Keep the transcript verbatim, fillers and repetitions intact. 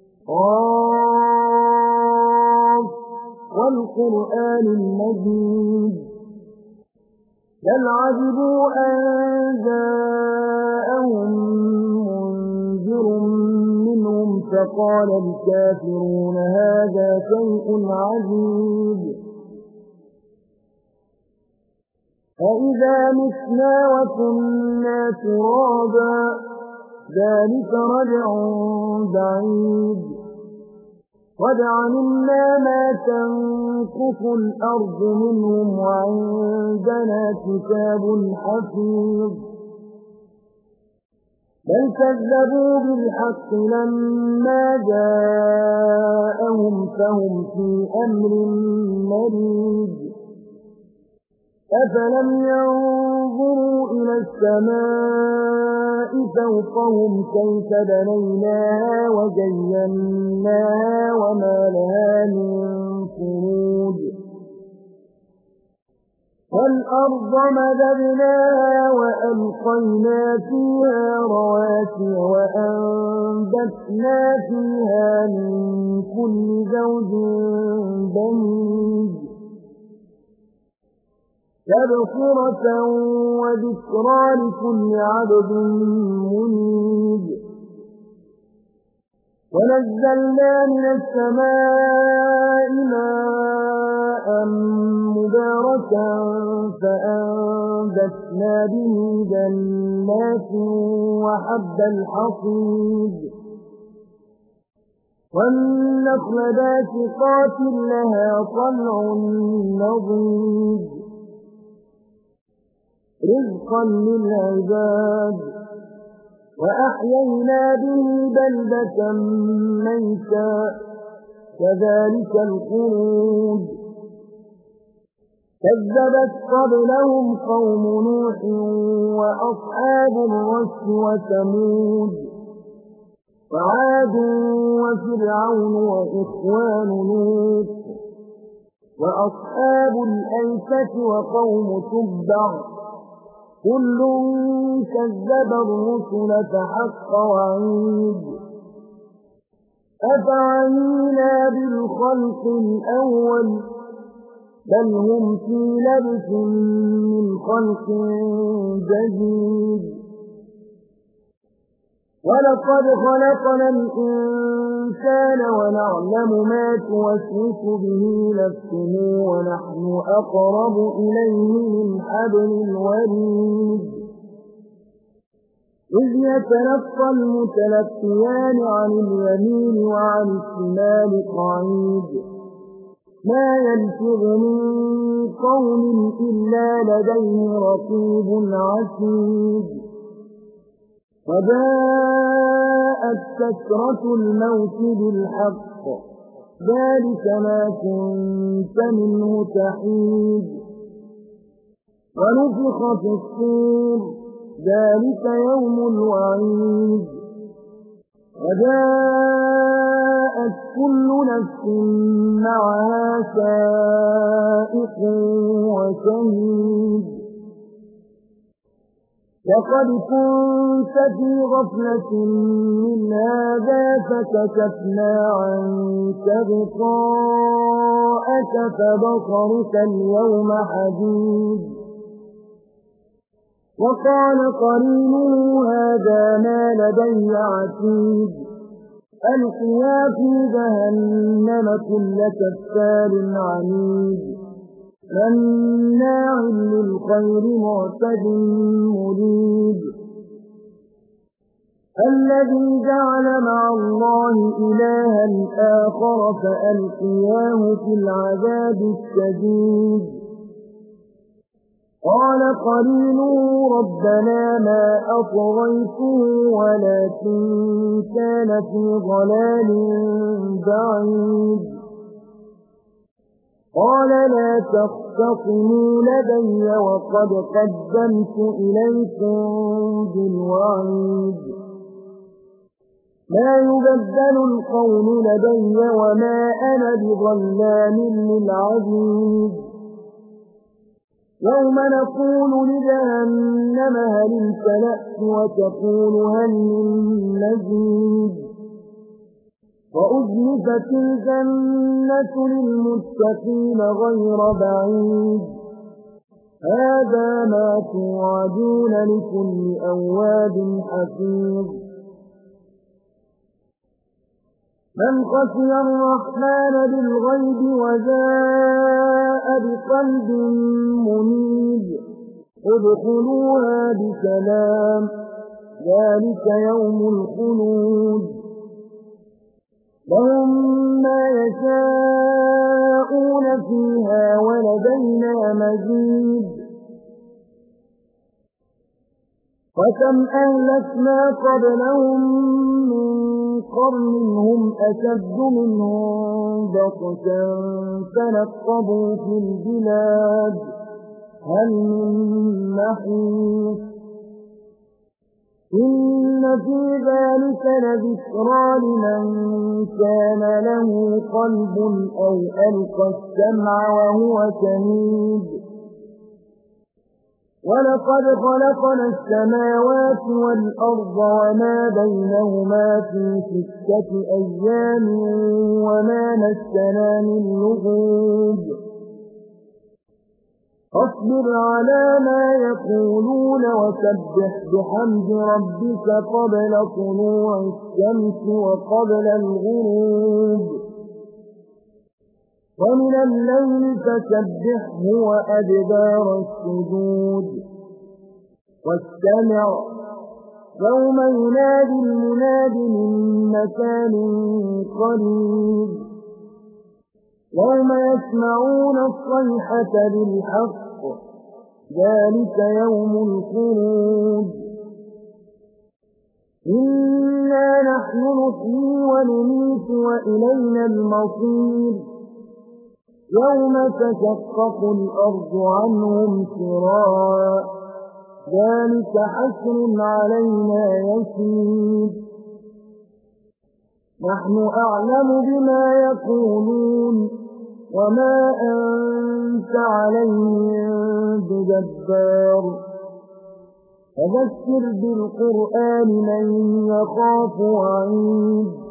قاف والقرآن المجيد بل عجبوا أن جاءهم منذر منهم فقال الكافرون هذا شيء عجيب أإذا متنا وكنا ترابا ذلك رجع بعيد قد علمنا ما تنقص الأرض منهم وعندنا كتاب حفيظ بل كذبوا بالحق لما جاءهم فهم في أمر مريج أفلم ينظروا إلى السماء فوقهم كيف بنيناها وزيناها وما لها من فروج والأرض مددناها وألقينا فيها رواسي وأنبتنا فيها من كل زوج بهيج تبصرة وذكرى لكل عبد منيب ونزلنا من السماء ماء مباركا فأنبتنا به جنات وحب الحصيد والنخل باسقات لها طلع نضيد رزقا للعباد وأحيينا به بلدة ميتا كذلك الخروج كذبت قبلهم قوم نوح وأصحاب الرس وثمود وعاد وفرعون وإخوان لوط وأصحاب الأيكة وقوم تبع كل كذب الرسل فحق وعيد أفعينا بالخلق الأول بل هم في لبس من خلق جديد ولقد خلقنا الإنسان ونعلم ما توسوس به نفسه ونحن أقرب إليه من حبل الوريد إذ يتلقى المتلقيان عن اليمين وعن الشمال قعيد ما يلفظ من قول إلا لديه رقيب عتيد وجاءت سكرة الموت بالحق ذلك ما كنت منه تحيد ونفخ في الصور ذلك يوم الوعيد وجاءت كل نفس معها سائق وشهيد لقد كنت في غفلة من هذا فكشفنا عنك غطاءك فبصرك اليوم حديد وقال قرينه هذا ما لدي عتيد ألقيا في جهنم كل كفار عنيد مناع للخير معتد مريب الذي جعل مع الله إلها آخر فألقياه في العذاب الشديد قال قرينه ربنا ما أطغيته ولكن كان في ضلال بعيد قال لا تختصموا لدي وقد قدمت إليكم بالوعيد ما يبدل القول لدي وما أنا بظلام للعبيد يوم نقول لجهنم هل امتلأت وتقول هل من مزيد وأزلفت الجنة للمتقين غير بعيد هذا ما توعدون لكل أواب حفيظ من خشي الرحمن بالغيب وجاء بقلب منيب ادخلوها بسلام ذلك يوم الخلود لهم ما يشاءون فيها ولدينا مزيد وكم أهلكنا قبلهم من قرن هم أشد منهم بطشا فنقبوا في البلاد هل من محيص إن في ذلك لذكرى لمن كان له قلب أو ألقى السمع وهو شهيد ولقد خلقنا السماوات والأرض وما بينهما في ستة أيام وما مسنا من لغوب فاصبر على ما يقولون وسبح بحمد ربك قبل طلوع الشمس وقبل الغروب ومن الليل فسبحه وأدبار السجود واستمع يوم ينادي المناد من مكان قريب يوم يسمعون الصيحة بالحق ذلك يوم الخروج إنا نحن نحيي ونميت وإلينا المصير يوم تشقق الأرض عنهم سراعا ذلك حشر علينا يسير نحن أعلم بما يقولون وما أنت عليهم بجبار فذكر بالقرآن من يخاف وعيد